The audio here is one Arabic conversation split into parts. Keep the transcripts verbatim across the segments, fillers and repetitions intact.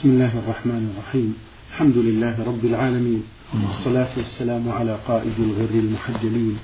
بسم الله الرحمن الرحيم. الحمد لله رب العالمين، والصلاة والسلام على قائد الغر المحجلين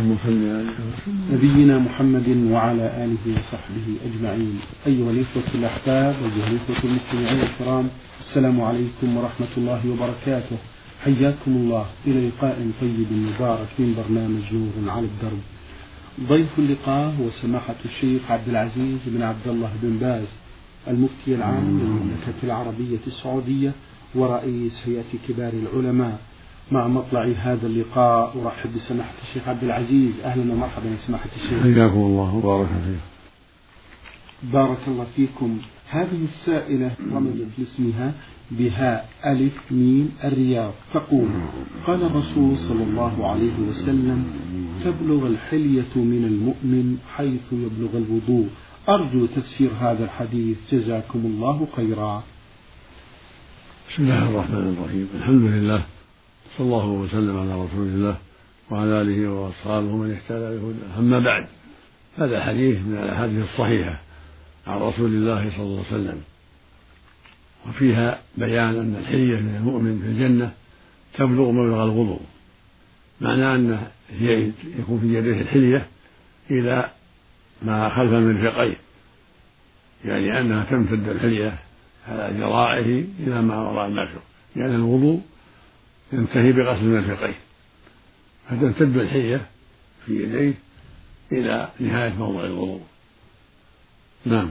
نبينا محمد وعلى آله وصحبه أجمعين. أيها الإخوة الأحباب وأيها الإخوة المستمعين الكرام، السلام عليكم ورحمة الله وبركاته. حياكم الله إلى لقاء طيب مبارك من برنامج نور على الدرب. ضيف اللقاء هو سماحة الشيخ عبد العزيز بن عبد الله بن باز، المفتي العام للمملكة العربية السعودية ورئيس هيئة كبار العلماء. مع مطلع هذا اللقاء أرحب بسماحة الشيخ عبد العزيز. أهلا ومرحبا يا سماحة الشيخ. حياكم الله وبارك فيك. بارك الله فيكم. هذه السائلة رمزت لاسمها بهاء ألف ميم الرياض، تقول: قال الرسول صلى الله عليه وسلم: تبلغ الحلية من المؤمن حيث يبلغ الوضوء. أرجو تفسير هذا الحديث، جزاكم الله خيرا. بسم الله الرحمن الرحيم. الحمد لله، صلى الله وسلم على رسول الله وعلى آله وأصحابه من اهتدى بهداه. أما بعد، هذا حديث من الأحاديث الصحيحة عن رسول الله صلى الله عليه وسلم، وفيها بيان أن الحلية من المؤمن في الجنة تبلغ مبلغ الوضوء، معنى أن يكون في يديه الحلية إلى ما خلف المرفقين، يعني أنها تمتد الحلية على ذراعه إلى ما وراء المرفق، يعني الوضوء ينتهي بغسل المرفقين، فتمتد الحلية في يديه إلى نهاية موضع الوضوء. نعم.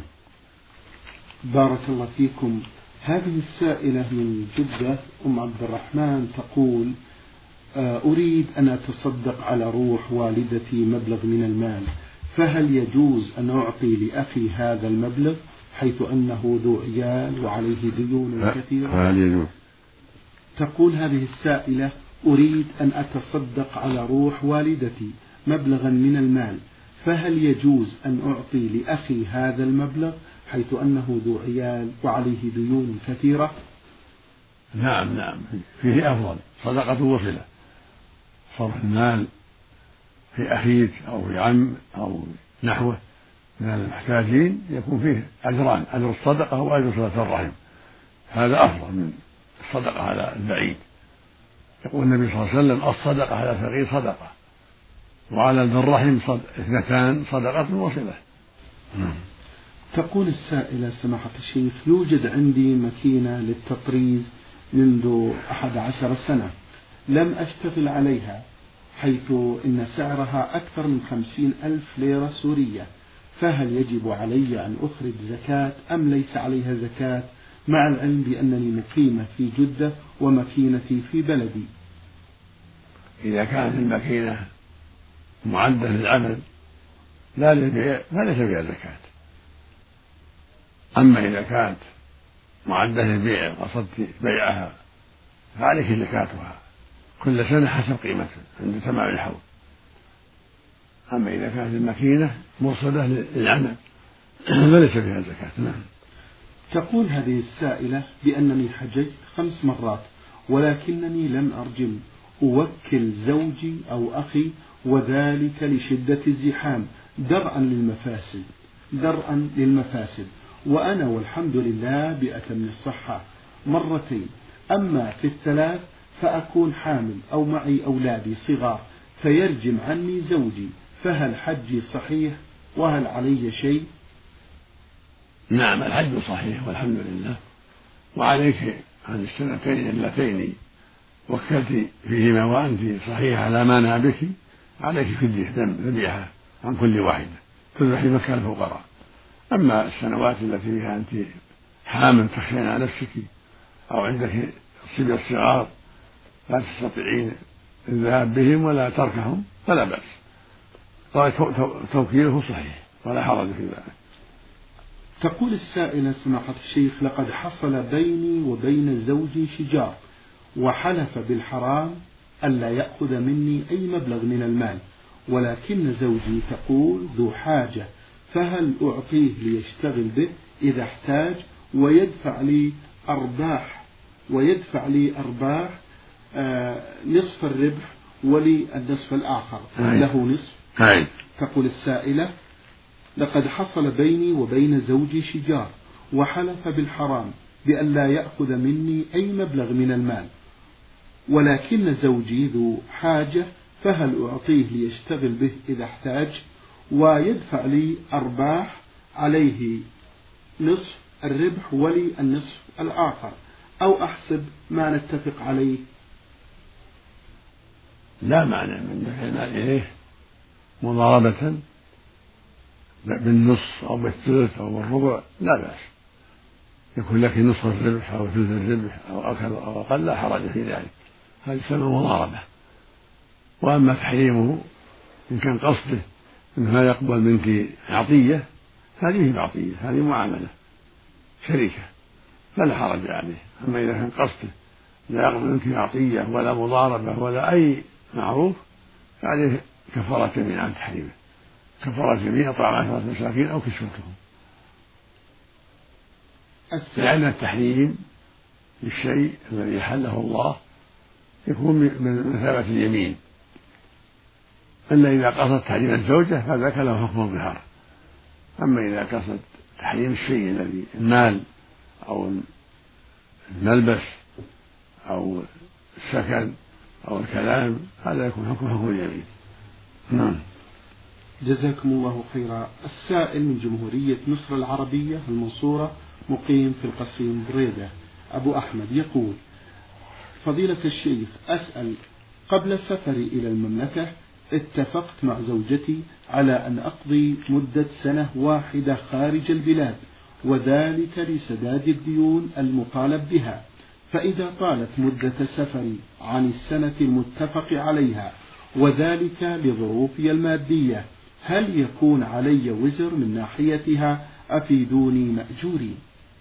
بارك الله فيكم. هذه السائلة من جدة أم عبد الرحمن تقول: أريد أن أتصدق على روح والدتي مبلغ من المال، فهل يجوز أن أعطي لأخي هذا المبلغ حيث أنه ذو عيال وعليه ديون كثيرة؟ هل يجوز؟ تقول هذه السائلة: أريد أن أتصدق على روح والدتي مبلغا من المال، فهل يجوز أن أعطي لأخي هذا المبلغ حيث أنه ذو عيال وعليه ديون كثيرة؟ نعم نعم، فيه أفضل صدقة وصلة. صرف المال في أخيك أو في عم أو نحوه من المحتاجين يكون فيه أجران: أجر الصدقة وأجر صلة الرحم. هذا أفضل من الصدقة على البعيد. يقول النبي صلى الله عليه وسلم: الصدقة على الفقير صدقة، وعلى ذي الرحم اثنتان صدقة وصلة. تقول السائلة: سماحة الشيخ، يوجد عندي ماكينة للتطريز منذ أحد عشر سنة، لم أشتغل عليها، حيث إن سعرها أكثر من خمسين ألف ليرة سورية، فهل يجب علي أن أخرج زكاة أم ليس عليها زكاة، مع العلم بأنني مقيمة في جدة وماكينتي في بلدي؟ إذا كانت الماكينة معدة للعمل لا للبيع فليس فيها زكاة. أما إذا كانت معدة للبيع وقصدت بيعها فعليك زكاتها كل سنة حسب قيمتها عند تمام الحول. أما إذا كانت الماكينة موصلة للعمل فليس فيها زكاة. نعم. تقول هذه السائلة بأنني حججت خمس مرات ولكنني لم أرجم، أوكل زوجي أو أخي، وذلك لشدة الزحام درءا للمفاسد درءا للمفاسد وأنا والحمد لله بأتم الصحة مرتين. أما في الثلاث فأكون حامل أو معي أولادي صغار فيرجم عني زوجي، فهل حجي صحيح وهل علي شيء؟ نعم، الحج صحيح والحمد لله، وعليك عن السنتين اللتين وكلت فيهما وأنت صحيحة على ما نهى بك، عليك فدية دم ذبيحة عن كل واحدة تذبحي مكان الفقراء. أما السنوات التي فيها أنت حامل تخشين على نفسك أو عندك صبية صغار لا تستطيعين الذهاب بهم ولا تركهم فلا بأس، توكيله صحيح ولا حرج في ذلك. تقول السائلة: سماحة الشيخ، لقد حصل بيني وبين زوجي شجار، وحلف بالحرام ألا يأخذ مني أي مبلغ من المال، ولكن زوجي تقول ذو حاجة، فهل أعطيه ليشتغل به إذا احتاج ويدفع لي أرباح ويدفع لي أرباح آه نصف الربح ولي النصف الآخر له نصف؟ هاي. تقول السائلة: لقد حصل بيني وبين زوجي شجار وحلف بالحرام بأن لا يأخذ مني أي مبلغ من المال، ولكن زوجي ذو حاجة، فهل أعطيه ليشتغل به إذا احتاج ويدفع لي أرباح عليه نصف الربح ولي النصف الآخر، أو أحسب ما نتفق عليه؟ لا معنى من دفع المال إليه مضاربة بالنصف أو بالثلث أو بالربع لا بأس، يكون لك نصف الربح أو ثلث الربح أو أكثر أو أقل لا حرج في ذلك، هذه تسمى مضاربة. وأما تحريمه إن كان قصده أنه لا يقبل منك عطية هذه بعطية، هذه معاملة شركة فلا حرج عليه. أما إذا كان قصده لا يقبل منك عطية ولا مضاربة ولا أي معروف فعليه كفارة يمين عن تحريمه، كفارة يمين إطعام عشرة مساكين أو كسوتهم، لأن التحريم للشيء الذي حله الله يكون من مثابة اليمين، إلا إذا قصد تحريم الزوجة فذاك له حكم الظهار. أما إذا قصد تحريم الشيء الذي المال أو الملبس أو السكن أو الكلام هذا يكون حكم حكم اليمين. نعم. جزاكم الله خيرا. السائل من جمهورية مصر العربية المنصورة مقيم في القصيم بريدة أبو أحمد يقول: فضيلة الشيخ، أسأل، قبل سفري إلى المملكة اتفقت مع زوجتي على أن أقضي مدة سنة واحدة خارج البلاد، وذلك لسداد الديون المطالب بها، فإذا طالت مدة سفري عن السنة المتفق عليها وذلك لظروفي المادية، هل يكون علي وزر من ناحيتها؟ أفيدوني مأجورين.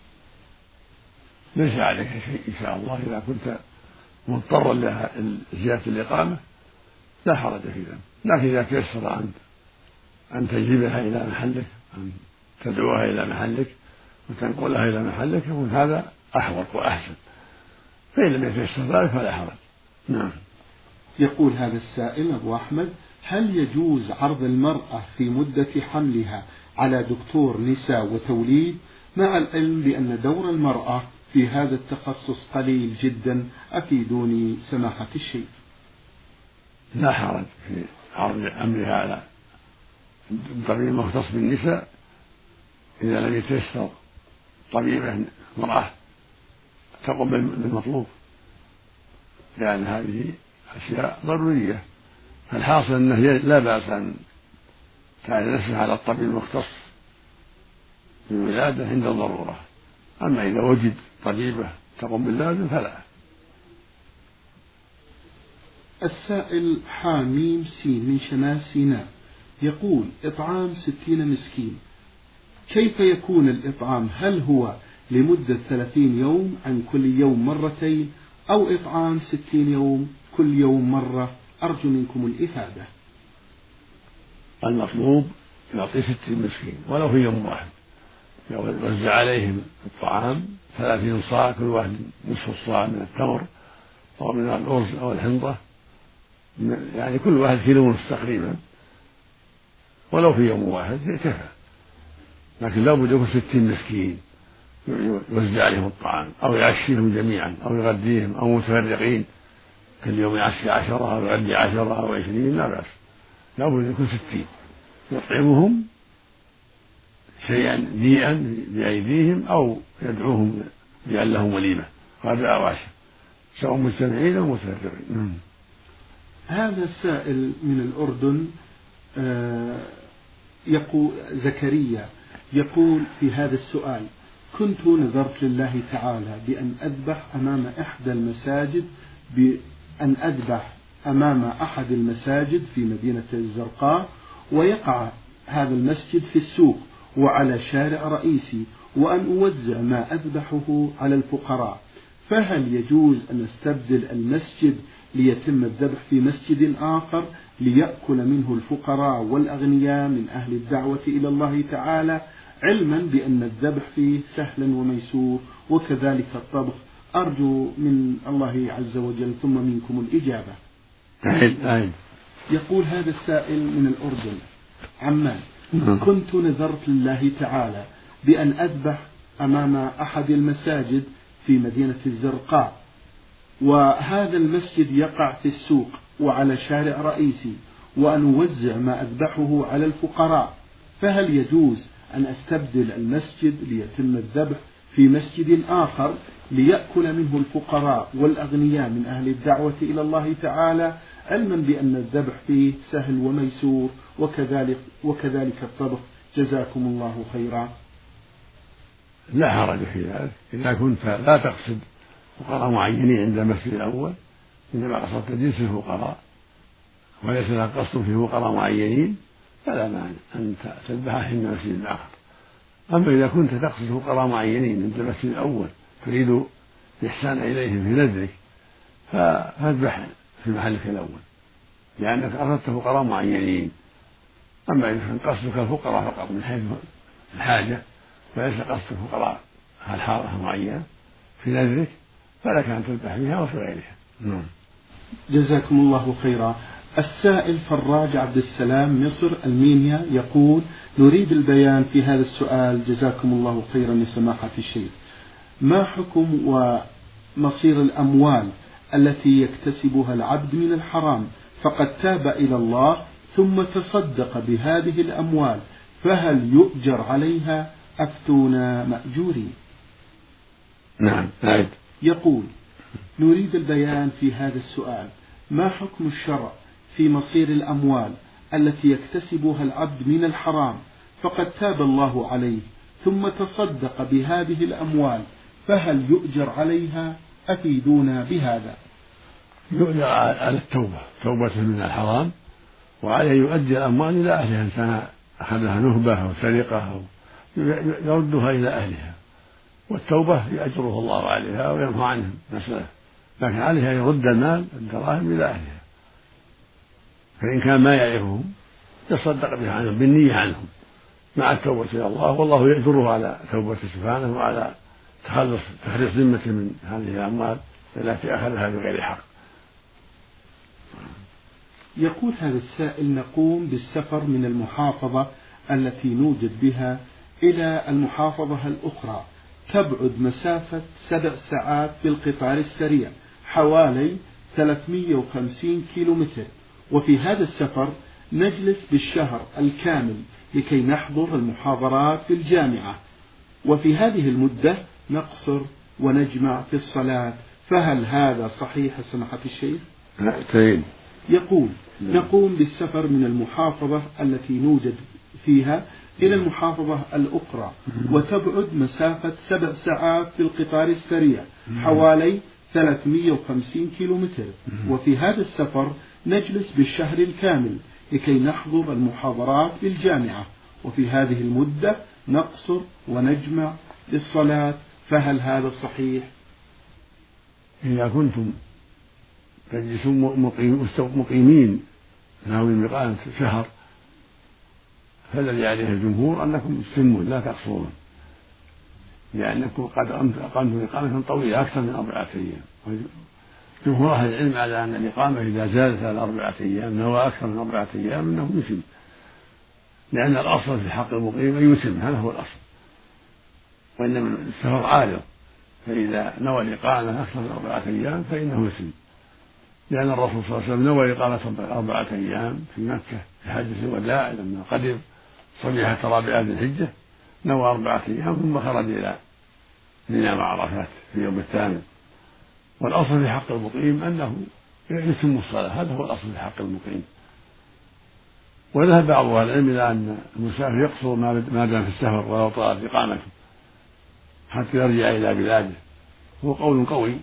ليس عليك شيء إن شاء الله، إذا كنت مضطرا لزيادة الإقامة لا حرج في ذلك، لكن إذا تيسر أن أن تجيبها إلى محلك، أن تدعوها إلى محلك وتنقلها إلى محلك يكون هذا أحوط وأحسن، فإن لم يتيسر ذلك فلا حرج. نعم. يقول هذا السائل أبو أحمد: هل يجوز عرض المرأة في مدة حملها على دكتور نساء وتوليد، مع العلم بأن دور المرأة في هذا التخصص قليل جدا؟ أفيدوني سماحة الشيخ. لا حرج في عرض أمرها على طبيب مختص بالنساء إذا لم يتيسر طبيبة امرأة تقوم بالمطلوب، لأن هذه أشياء ضرورية. فالحاصل أنه لا بأس أن تعين نفسها على الطبيب المختص بالولادة عند الضرورة، أما إذا وجد طبيبة تقوم باللازم فلا. السائل حاميم سين من شمال سيناء يقول: إطعام ستين مسكين، كيف يكون الإطعام؟ هل هو لمدة ثلاثين يوم عن كل يوم مرتين، أو إطعام ستين يوم كل يوم مرة؟ أرجو منكم الإفادة. المطلوب يعطي ستين مسكين ولو في يوم واحد، يوزع عليهم الطعام ثلاثين صاع، كل واحد نصف الصاع من التمر أو من الأرز أو الحنطة، يعني كل واحد كيلو ونصف تقريبا، ولو في يوم واحد كفى. لكن لا بد يكون ستين مسكين يوزع عليهم الطعام، أو يعشيهم جميعا أو يغديهم، أو متفرقين كل يوم يعشي عشرة أو يغدي عشرة أو عشرين لا بأس، لا بد يكون ستين يطعمهم شيئا نيئا بأيديهم أو يدعوهم بأن لهم وليمة غداء أو عشاء، سواء مجتمعين أو متفرقين. هذا السائل من الأردن يقول زكريا يقول في هذا السؤال: كنت نذرت لله تعالى بأن أذبح أمام إحدى المساجد بأن أذبح أمام أحد المساجد في مدينة الزرقاء، ويقع هذا المسجد في السوق وعلى شارع رئيسي، وأن أوزع ما أذبحه على الفقراء، فهل يجوز أن أستبدل المسجد ليتم الذبح في مسجد آخر ليأكل منه الفقراء والأغنياء من أهل الدعوة إلى الله تعالى، علما بأن الذبح فيه سهل وميسور وكذلك الطبخ؟ أرجو من الله عز وجل ثم منكم الإجابة. يقول هذا السائل من الأردن عمان: كنت نذرت لله تعالى بأن أذبح أمام أحد المساجد في مدينة الزرقاء، وهذا المسجد يقع في السوق وعلى شارع رئيسي، وأن أوزع ما أذبحه على الفقراء، فهل يجوز أن أستبدل المسجد ليتم الذبح في مسجد آخر ليأكل منه الفقراء والأغنياء من أهل الدعوة إلى الله تعالى، علما بأن الذبح فيه سهل وميسور، وكذلك, وكذلك الطبخ؟ جزاكم الله خيرا. لا حرج في ذلك إذا كنت لا تقصد فقراء معينين عند المسجد الأول، إنما قصدت جنس الفقراء وليس لك قصد في فقراء معينين، فلا مانع أن تذبح عند المسجد الآخر. أما إذا كنت تقصد فقراء معينين عند المسجد الأول تريد الإحسان إليهم في نذرك فاذبح في محلك الأول لأنك أردت فقراء معينين. أما إذا كان قصدك الفقراء فقط من حيث الحاجة وليس قصدك فقراء الحارة معينة في نذرك فلك أن تذبح فيها وفي غيرها. نعم. جزاكم الله خيرا. السائل فراج عبد السلام مصر المينيا يقول: نريد البيان في هذا السؤال جزاكم الله خيرا لسماحة الشيخ، ما حكم ومصير الأموال التي يكتسبها العبد من الحرام فقد تاب إلى الله ثم تصدق بهذه الأموال، فهل يؤجر عليها؟ أفتونا مأجورين. نعم. نعم. يقول: نريد البيان في هذا السؤال، ما حكم الشرع في مصير الأموال التي يكتسبها العبد من الحرام فقد تاب الله عليه ثم تصدق بهذه الأموال، فهل يؤجر عليها؟ أفيدونا بهذا. يؤجر على التوبة، توبة من الحرام، وعليه يؤدي الأموال إلى أهلها إن كان أخذها نهبة أو سرقة أو يردها إلى أهلها، والتوبة يأجره الله عليها ويمحو عنه مسألة، لكن عليها يرد المال الدراهم إلى أهلها، فإن كان ما يعرفهم يصدق بها عنهم بالنية عنهم مع التوبة إلى الله، والله يأجره على توبته سبحانه وعلى تخلص تخليص ذمته من هذه الأموال التي أخذها بغير حق. يقول هذا السائل: نقوم بالسفر من المحافظة التي نوجد بها إلى المحافظة الأخرى، تبعد مسافة سبع ساعات بالقطار السريع حوالي ثلاثمئة وخمسين كيلو متر، وفي هذا السفر نجلس بالشهر الكامل لكي نحضر المحاضرات في الجامعة، وفي هذه المدة نقصر ونجمع في الصلاة، فهل هذا صحيح سماحة الشيخ؟ نعم. يقول: نقوم بالسفر من المحافظة التي نوجد فيها إلى المحافظة الأخرى، وتبعد مسافة سبع ساعات في القطار السريع حوالي ثلاثمئة وخمسين كيلو متر، وفي هذا السفر نجلس بالشهر الكامل لكي نحضر المحاضرات في الجامعة، وفي هذه المدة نقصر ونجمع للصلاة، فهل هذا صحيح؟ إذا كنتم تجلسون مقيمين ناويين بإقامة شهر فالذي عليه الجمهور أنكم تتمون لا تقصرون، لأنكم قد أقمتم إقامة طويلة أكثر من أربعة أيام. جمهور أهل العلم على أن الإقامة إذا زادت على أربعة أيام نوى أكثر من أربعة أيام أنه يتم، لأن الأصل في حق المقيم أن يتم، هذا هو الأصل، وإنما السفر عارض، فإذا نوى الإقامة أكثر من أربعة أيام فإنه يتم، لأن الرسول صلى الله عليه وسلم نوى إقامة أربعة أيام في مكة في حجة الوداع لما قدم صبيحة رابعة ذي الحجة، نوى أربعة أيام ثم خرج إلى منى مع عرفات في يوم الثامن. والأصل في حق المقيم أنه يتم الصلاة، هذا هو الأصل في حق المقيم. وذهب بعض أهل العلم إلى أن المسافر يقصر ما دام في السفر ولو طالت إقامته حتى يرجع إلى بلاده، هو قول قوي،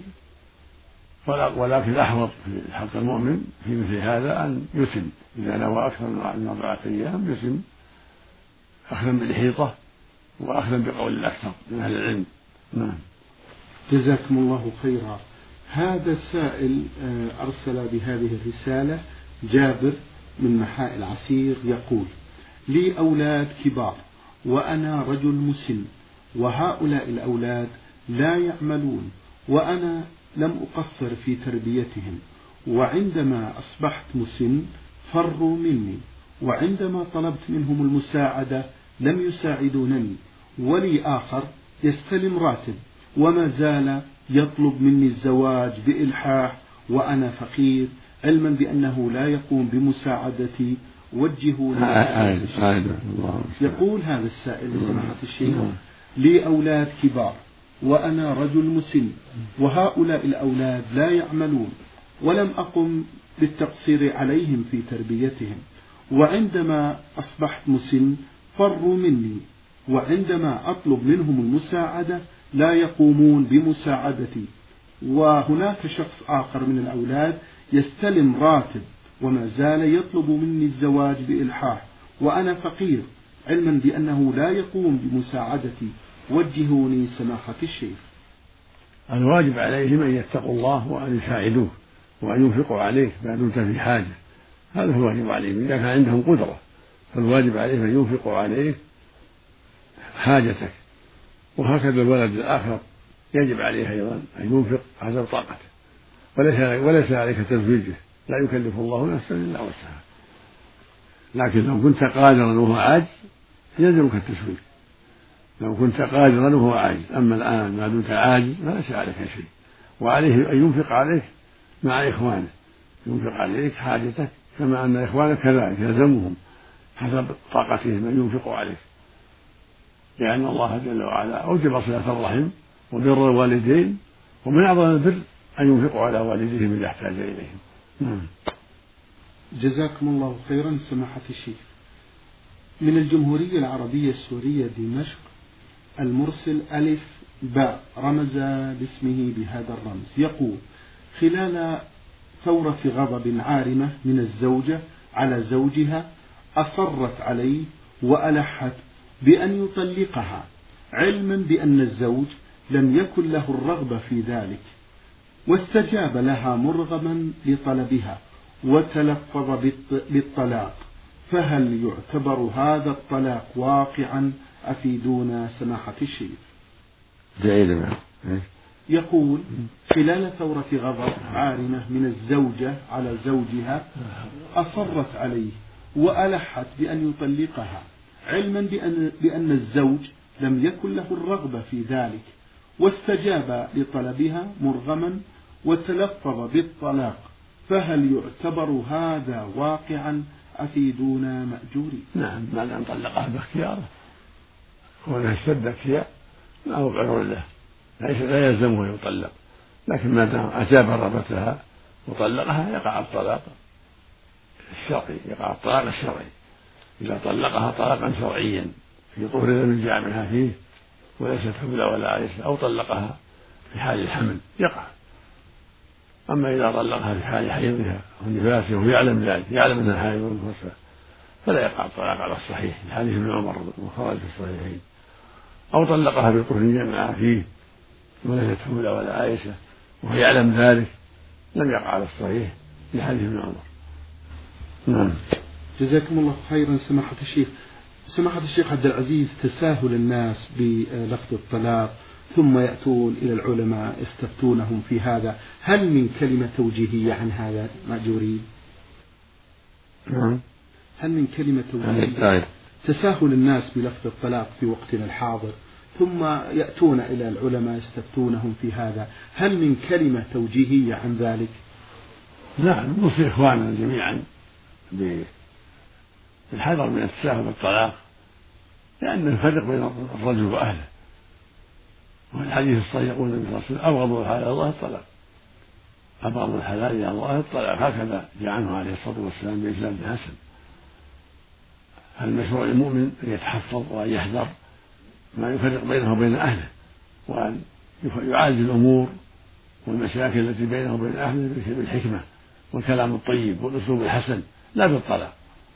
ولكن الأحوط في حق المؤمن في مثل هذا أن يتم، إذا نوى أكثر من أربعة أيام يتم، أخذا بالحيطة وأخذا بقول الأكثر من أهل العلم. نعم. جزاكم الله خيرا. هذا السائل أرسل بهذه الرسالة جابر من محاء العسير يقول: لي أولاد كبار وأنا رجل مسن، وهؤلاء الأولاد لا يعملون، وأنا لم أقصر في تربيتهم، وعندما أصبحت مسن فروا مني، وعندما طلبت منهم المساعدة لم يساعدونني، ولي آخر يستلم راتب وما زال يطلب مني الزواج بإلحاح وأنا فقير، علما بأنه لا يقوم بمساعدتي، وجهوني. يقول هذا السائل لسماحة الشيخ: لي أولاد كبار وأنا رجل مسن، وهؤلاء الأولاد لا يعملون، ولم أقم بالتقصير عليهم في تربيتهم، وعندما أصبحت مسن فروا مني، وعندما أطلب منهم المساعدة لا يقومون بمساعدتي. وهناك شخص آخر من الأولاد يستلم راتب وما زال يطلب مني الزواج بإلحاح وأنا فقير، علما بأنه لا يقوم بمساعدتي، وجهوني سماحة الشيخ. الواجب عليهم أن يتقوا الله وأن يساعدوه وأن ينفقوا عليه ما دمت في حاجة، هذا هو الواجب عليهم. إذا كان عندهم قدرة فالواجب عليهم أن ينفقوا عليه حاجتك، وهكذا الولد الآخر يجب عليه أيضا أن ينفق حسب طاقته، وليس وليس عليك تزويجه، لا يكلف الله نفسا إلا وسعها. لكن لو كنت قادرا وهو عاجز يلزمك التزويج، لو كنت قادرا وهو عاجز. أما الآن ما دمت عاجز فليس عليك شيء، وعليه أن ينفق عليك مع إخوانه، ينفق عليك حاجتك كما أن إخوانك كذلك يلزمهم حسب طاقتهم أن ينفقوا عليك، لأن الله جل وعلا أوجب صلة الرحم وبر الوالدين، ومن أعظم البر أن ينفقوا على والديهم إذا احتاج إليهم. نعم. جزاكم الله خيرا سماحة الشيخ. من الجمهورية العربية السورية دمشق، المرسل ألف باء رمز باسمه بهذا الرمز، يقول: خلال ثورة غضب عارمة من الزوجة على زوجها أصرت عليه وألحت بأن يطلقها، علما بأن الزوج لم يكن له الرغبة في ذلك، واستجاب لها مرغما لطلبها وتلفظ بالطلاق، فهل يعتبر هذا الطلاق واقعا؟ أفيدونا سماحة الشيخ. يقول: خلال ثورة غضب عارمة من الزوجة على زوجها أصرت عليه وألحت بأن يطلقها، علما بأن, بأن الزوج لم يكن له الرغبة في ذلك، واستجاب لطلبها مرغما وتلفظ بالطلاق، فهل يعتبر هذا واقعا؟ أفيدونا مأجورين. نعم، بعد أن طلقها باختياره، وأنها اشتد اختيار ما هو بعذر له، لا يلزمه أن يطلق، لكن ما دام أجاب رغبتها وطلقها يقع الطلاق الشرعي، يقع الطلاق الشرعي إذا طلقها طلاقا شرعيا في طهر لم ينزع منها فيه وليست حبلى ولا عائشة، أو طلقها في حال الحمل يقع. أما إذا طلقها في حال حيضها ونفاسها وهو يعلم ذلك، يعلم أنها حائض ونفاسها، فلا يقع الطلاق على الصحيح لحديث ابن عمر وخرج في الصحيحين. أو طلقها في طهر جمع فيه وليست حبلى ولا عائشة وهو يعلم ذلك، لم يقع على الصحيح لحديث ابن عمر. نعم. جزاكم الله خيرا سماحة الشيخ. سماحة الشيخ عبد العزيز، تساهل الناس بلفظ الطلاق ثم يأتون إلى العلماء يستفتونهم في هذا، هل من كلمة توجيهية عن هذا مأجورين؟ نعم. هل من كلمة توجيهية؟ تساهل الناس بلفظ الطلاق في وقتنا الحاضر ثم يأتون إلى العلماء يستفتونهم في هذا، هل من كلمة توجيهية عن ذلك؟ نعم، نوصي إخواننا جميعا بالحذر من التساهل بالطلاق، لأن الفرق بين الرجل وأهله، والحديث الصحيح يقول النبي صلى الله عليه وسلم: أبغض الحلال إلى الله الطلاق، أبغض الحلال إلى الله الطلاق، هكذا جاء عنه عليه الصلاة والسلام بإسناد حسن. فالمشروع للمؤمن أن يتحفظ وأن يحذر ما يفرق بينه وبين أهله، وأن يعالج الأمور والمشاكل التي بينه وبين أهله بالحكمة والكلام الطيب والأسلوب الحسن، لا بالطلاق.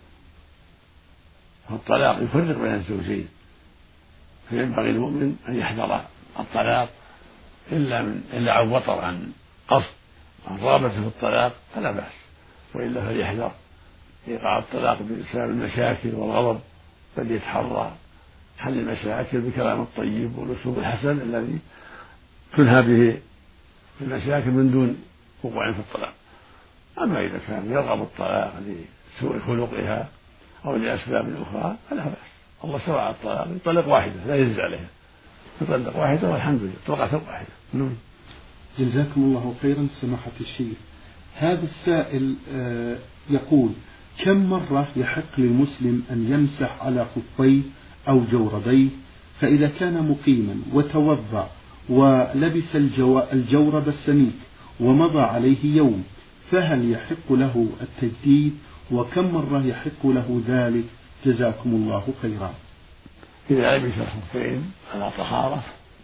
فالطلاق يفرق بين الزوجين، فينبغي المؤمن أن يحذر الطلاق إلا من إلا عن وطر، عن قصد، عن رغبة في الطلاق فلا بأس، وإلا فليحذر يقع الطلاق بسبب المشاكل والغضب، بل يتحرى حل المشاكل بالكلام الطيب والأسلوب الحسن الذي تنهى به المشاكل من دون وقوع في الطلاق. أما إذا كان يرغب الطلاق لسوء خلقها أو لأسباب أخرى فلا بأس، الله شرع الطلاق طلق واحدة لا يزيد عليها، يطلق واحدة والحمد لله طلقة واحدة. نعم. جزاكم الله خيرا سماحة الشيخ. هذا السائل يقول: كم مرة يحق للمسلم أن يمسح على خفيه أو جوربيه؟ فإذا كان مقيما وتوضأ ولبس الجورب السميك ومضى عليه يوم فهل يحق له التجديد؟ وكم مرة يحق له ذلك؟ جزاكم الله خيرا. إذا لبس الخفين على طهارة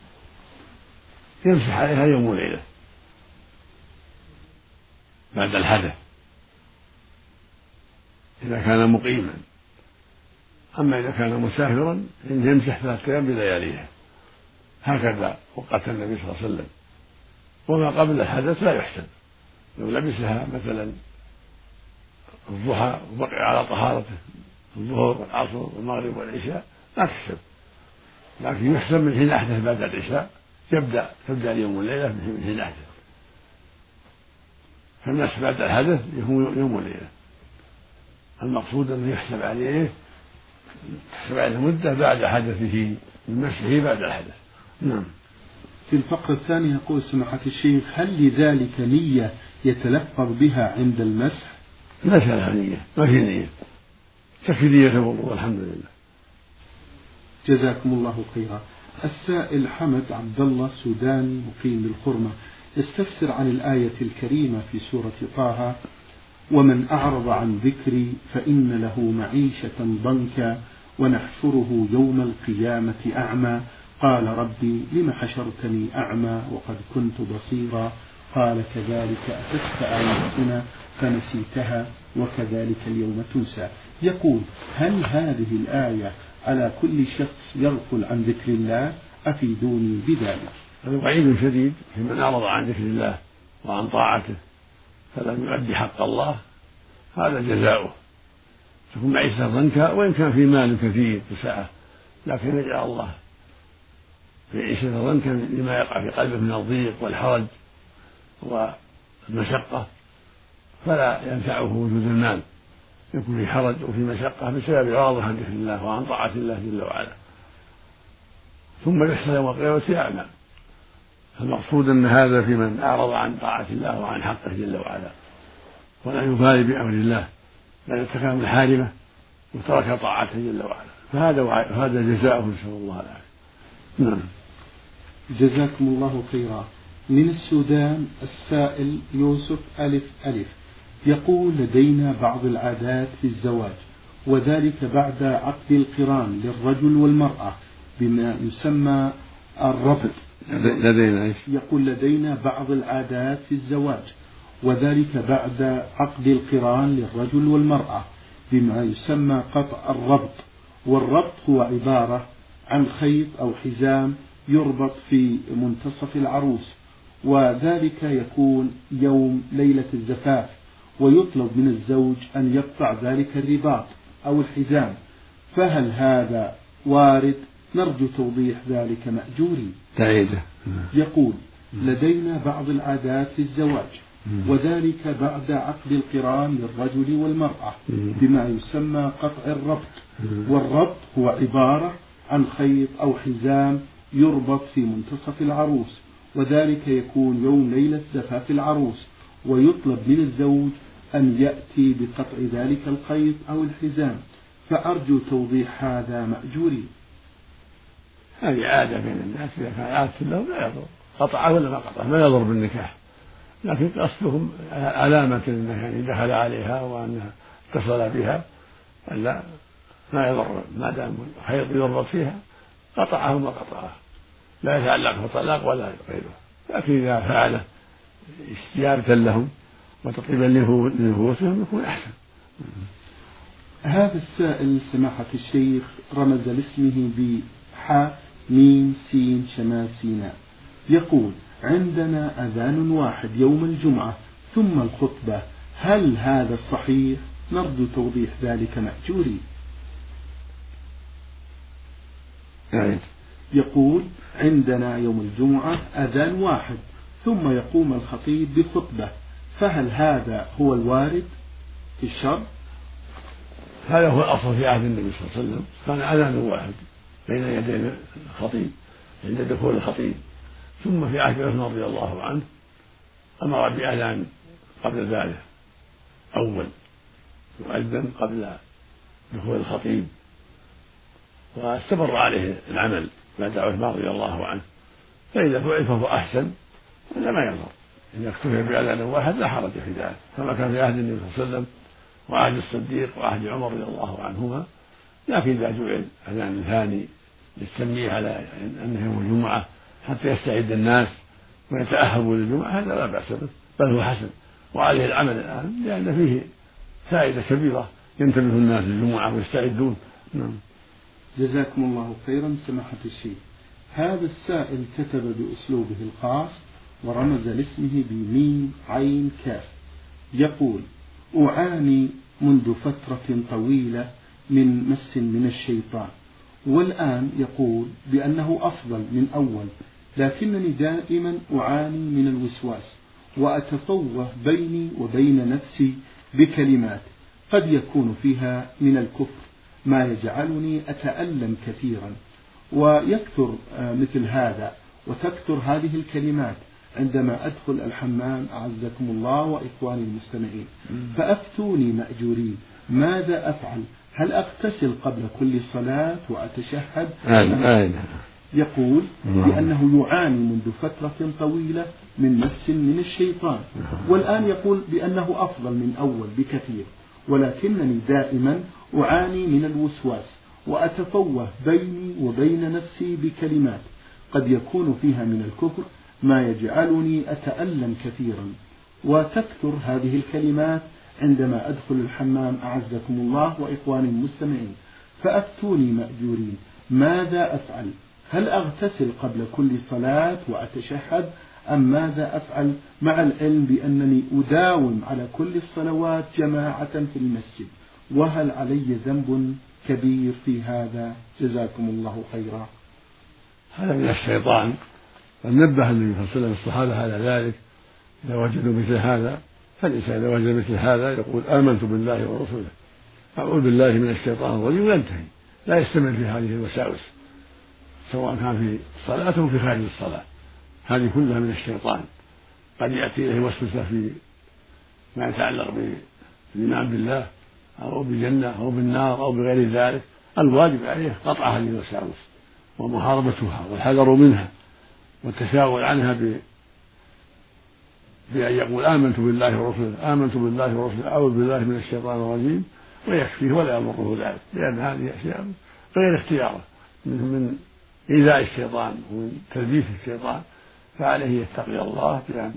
يمسح عليها يوم وليلة بعد الحدث إذا كان مقيما. أما إذا كان مسافرا يمسح ثلاثة أيام بلياليها، هكذا وقت النبي صلى الله عليه وسلم. وما قبل الحدث لا يحسب، لو لبسها مثلا الضحى وبقي على طهارته الظهر والعصر والمغرب والعشاء لا تحسب، لكن يحسب من حين أحدث بعد العشاء، يبدأ تبدأ اليوم والليلة من حين أحدث، فالمسح بعد الحدث يكون يوم وليلة. المقصود أنه يحسب عليه تحسب عليه المدة بعد حدثه من مسحه بعد الحدث. نعم. في الفقرة الثانية يقول سماحة الشيخ: هل لذلك نية يتلفظ بها عند المسح؟ ليس لها نية، ما في نية، تكفي نية الوضوء والحمد لله. جزاكم الله خيرا. السائل حمد عبد الله سوداني مقيم بالخرمة يستفسر عن الآية الكريمة في سورة طه: ومن أعرض عن ذكري فإن له معيشة ضنكا ونحشره يوم القيامة أعمى قال ربي لم حشرتني أعمى وقد كنت بصيرا قال كذلك أتتك آياتنا فنسيتها وكذلك اليوم تنسى. يقول: هل هذه الآية على كل شخص يغفل عن ذكر الله؟ أفيدوني بذلك. هذا وعيد شديد في من أعرض عن ذكر الله وعن طاعته فلم يؤدي حق الله، هذا جزاؤه، تكون معيشة ضنكا وإن كان في مال كثير وسعة، لكن يجعل الله معيشة ضنكا لما يقع في قلبه من الضيق والحرج والمشقة، فلا ينفعه وجود المال، يكون في حرج وفي مشقة بسبب إعراضه عن ذكر الله وعن طاعة الله جل وعلا، ثم يحصل يوم القيامة أعمى. المقصود أن هذا في من أعرض عن طاعة الله وعن حقه جل وعلا ولا يبالي بأمر الله، بل ارتكب المحارمة وترك طاعته جل وعلا، فهذا وهذا جزاؤه نسأل الله العافية. نعم. جزاكم الله خيرا. من السودان السائل يوسف ألف ألف يقول: لدينا بعض العادات في الزواج، وذلك بعد عقد القران للرجل والمرأة بما يسمى الربط. لدينا يقول: لدينا بعض العادات في الزواج، وذلك بعد عقد القران للرجل والمرأة بما يسمى قطع الربط. والربط هو عبارة عن خيط أو حزام يربط في منتصف العروس، وذلك يكون يوم ليلة الزفاف، ويطلب من الزوج أن يقطع ذلك الرباط أو الحزام، فهل هذا وارد؟ نرجو توضيح ذلك مأجوري. تعيده. يقول: لدينا بعض العادات في الزواج، وذلك بعد عقد القران للرجل والمرأة بما يسمى قطع الربط. والربط هو عبارة عن خيط أو حزام يربط في منتصف العروس، وذلك يكون يوم ليلة زفاف العروس، ويطلب من الزوج أن يأتي بقطع ذلك الخيط أو الحزام، فأرجو توضيح هذا مأجوري. هذه عادة بين الناس، إذا كان عادة لهم لا يضر قطعه ولا ما قطعه، ما يضر بالنكاح، لكن قصدهم علامة أنه يعني دخل عليها وأنها اتصل بها، ألا ما يضر ما دام خيط يربط فيها قطعه ما قطعه، لا يتعلق بطلاق ولا غيره، لكن إذا فعله استجابة لهم وتطيبا لنفوسهم يكون أحسن. هذا السائل سماحة الشيخ رمز لاسمه بحاء ميم سين شمال سيناء، يقول: عندنا أذان واحد يوم الجمعة ثم الخطبة، هل هذا الصحيح؟ نرجو توضيح ذلك مأجوري. يقول: عندنا يوم الجمعة أذان واحد ثم يقوم الخطيب بخطبة، فهل هذا هو الوارد في الشرع؟ هذا هو الأصل في عهد النبي صلى الله عليه وسلم، كان أذان واحد بين يدي الخطيب، عند دخول الخطيب. ثم في عهد عثمان رضي الله عنه أمر بأذان قبل ذلك أول، يؤذن قبل دخول الخطيب، واستمر عليه العمل بعد عثمان رضي الله عنه. فإذا فعل فهو أحسن وإلا ما يضر، إن اكتفي بأذان واحد لا حرج في ذلك، كما كان في عهد النبي صلى الله عليه وسلم وعهد الصديق وعهد عمر رضي الله عنهما. لكن إذا جعل أذان ثاني للتنبيه على أنه يوم الجمعة حتى يستعد الناس ويتأهبوا للجمعة هذا لا بأس به، بل هو حسن وعليه العمل الآن، لأن فيه فائدة كبيرة ينتبه الناس للجمعة ويستعدون. نعم. جزاكم الله خيرا سماحة الشيخ. هذا السائل كتب بأسلوبه الخاص ورمز لاسمه بميم عين كاف، يقول: أعاني منذ فترة طويلة من مس من الشيطان، والآن يقول بأنه أفضل من أول، لكنني دائما أعاني من الوسواس وأتفوه بيني وبين نفسي بكلمات قد يكون فيها من الكفر ما يجعلني أتألم كثيرا، ويكثر مثل هذا وتكثر هذه الكلمات عندما أدخل الحمام أعزكم الله وإخواني المستمعين، فأفتوني مأجورين ماذا أفعل؟ هل أغتسل قبل كل صلاة وأتشهد؟ آه. يقول بأنه يعاني منذ فترة طويلة من مس من الشيطان، والآن يقول بأنه أفضل من أول بكثير، ولكنني دائما أعاني من الوسواس وأتفوه بيني وبين نفسي بكلمات قد يكون فيها من الكفر ما يجعلني أتألم كثيرا، وتكثر هذه الكلمات عندما أدخل الحمام أعزكم الله وإخواني المستمعين، فأفتوني مأجورين ماذا أفعل؟ هل أغتسل قبل كل صلاة وأتشهد أم ماذا أفعل، مع العلم بأنني أداوم على كل الصلوات جماعة في المسجد، وهل علي ذنب كبير في هذا؟ جزاكم الله خيرا. هذا من الشيطان، فنبه النبي صلى الله عليه وسلم الصحابة على ذلك إذا وجدوا مثل هذا، فالإنسان إذا وجد مثل هذا يقول آمنت بالله ورسوله، أعوذ بالله من الشيطان الرجيم، وينتهي، لا يستمر في هذه الوساوس سواء كان في صلاة أو في خارج الصلاة. هذه كلها من الشيطان، قد يأتي إليه وسوسة في ما يتعلق بالإيمان بالله أو بالجنة أو بالنار أو بغير ذلك. الواجب عليه قطع هذه الوساوس ومحاربتها والحذر منها والتشاور عنها ب... بأن يقول آمنت بالله ورسوله، آمنت بالله ورسوله، أعوذ بالله من الشيطان الرجيم، ويكفيه ولا يضره ذلك، لأن هذه أشياء غير اختياره من إيذاء الشيطان ومن تلبيس الشيطان، فعليه يتقي الله بأن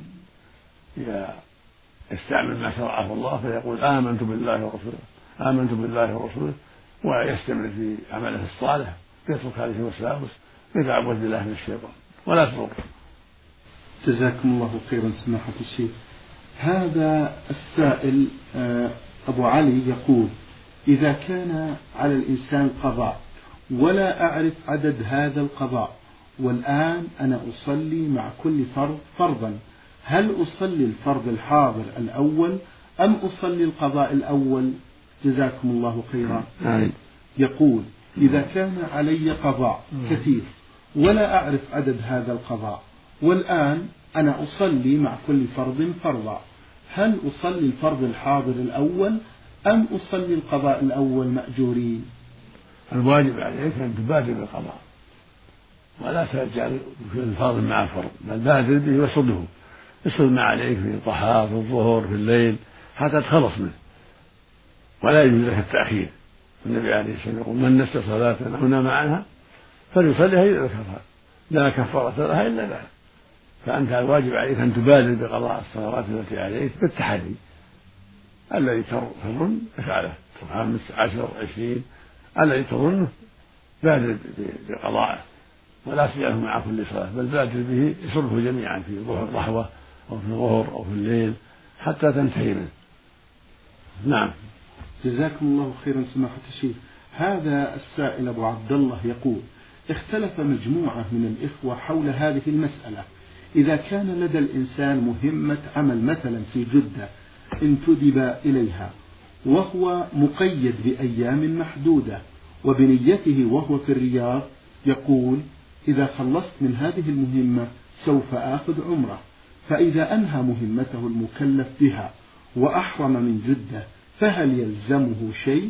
يستعمل ما شرعه الله فيقول آمنت بالله ورسوله، آمنت بالله ورسوله، ويستمر في عمله الصالح، يترك هذه الوساوس ويتعوذ بالله من الشيطان ولا تضر. جزاكم الله خيرا سماحة الشيخ. هذا السائل أبو علي يقول: إذا كان على الإنسان قضاء ولا أعرف عدد هذا القضاء، والآن أنا أصلي مع كل فرض فرضا، هل أصلي الفرض الحاضر الأول أم أصلي القضاء الأول؟ جزاكم الله خيرا. يقول: إذا كان علي قضاء كثير ولا أعرف عدد هذا القضاء، والآن أنا أصلي مع كل فرض فرضا، هل أصلي الفرض الحاضر الأول أم أصلي القضاء الأول مأجورين؟ الواجب عليك أن تبادر بالقضاء ولا تجعل في الفرض مع الفرض، بل بادر به وصده، اصل ما عليك في الضحى في الظهر في الليل حتى تخلص منه، ولا يجوز لك التأخير. النبي عليه الصلاة والسلام يقول: من نسي صلاة أو نام عنها فليصليها إذا ذكرها لا كفارة لها إلا ذلك. فأنت الواجب عليك أن تبادر بقضاء الصلوات التي عليك بالتحري، الذي تظن افعله، خمس عشر عشرين الذي تظنه بادر بقضائه ولا تجعله مع كل صلاة، بل بادر به يصرفه جميعا في الضحوة أو في الظهر أو في الليل حتى تنتهي منه. نعم. جزاكم الله خيرا سماحة الشيخ. هذا السائل أبو عبد الله يقول: اختلف مجموعة من الإخوة حول هذه المسألة، إذا كان لدى الإنسان مهمة عمل مثلا في جدة انتدب إليها وهو مقيد بأيام محدودة، وبنيته وهو في الرياض يقول: إذا خلصت من هذه المهمة سوف آخذ عمرة، فإذا أنهى مهمته المكلف بها وأحرم من جدة فهل يلزمه شيء؟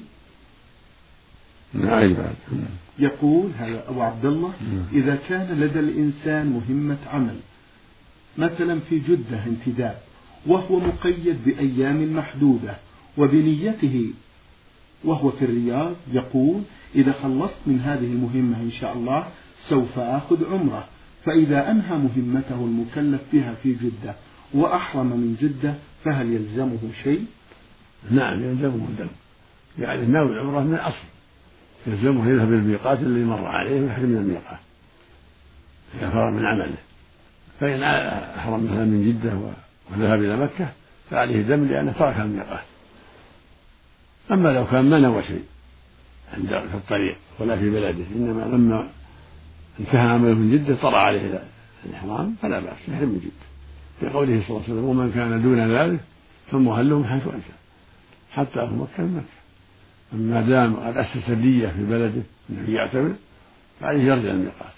نعم. يقول هذا أبو عبد الله: إذا كان لدى الإنسان مهمة عمل مثلا في جدة انتداب وهو مقيد بأيام محدودة وبنيته وهو في الرياض، يقول: إذا خلصت من هذه المهمة إن شاء الله سوف آخذ عمرة، فإذا أنهى مهمته المكلف بها في جدة وأحرم من جدة فهل يلزمه شيء؟ نعم يلزمه الدم، يعني ناوي العمرة من الأصل يلزمه يذهب الميقات اللي مر عليه ويحرم من الميقات إذا فرغ من عمله. فإن أحرم مثلا من جدة وذهب إلى مكة فعليه دم لأنه ترك الميقات. أما لو كان ما نوى شيء عند في الطريق ولا في بلده، إنما لما انتهى عمله من جدة طرأ عليه الإحرام فلا بأس يحرم من جدة، لقوله صلى الله عليه وسلم: ومن كان دون ذلك فمهله من حيث أنشأ حتى أهل مكة من مكة. أما دام قد أسس النية في بلده أنه يعتمر فعليه يرجع الميقات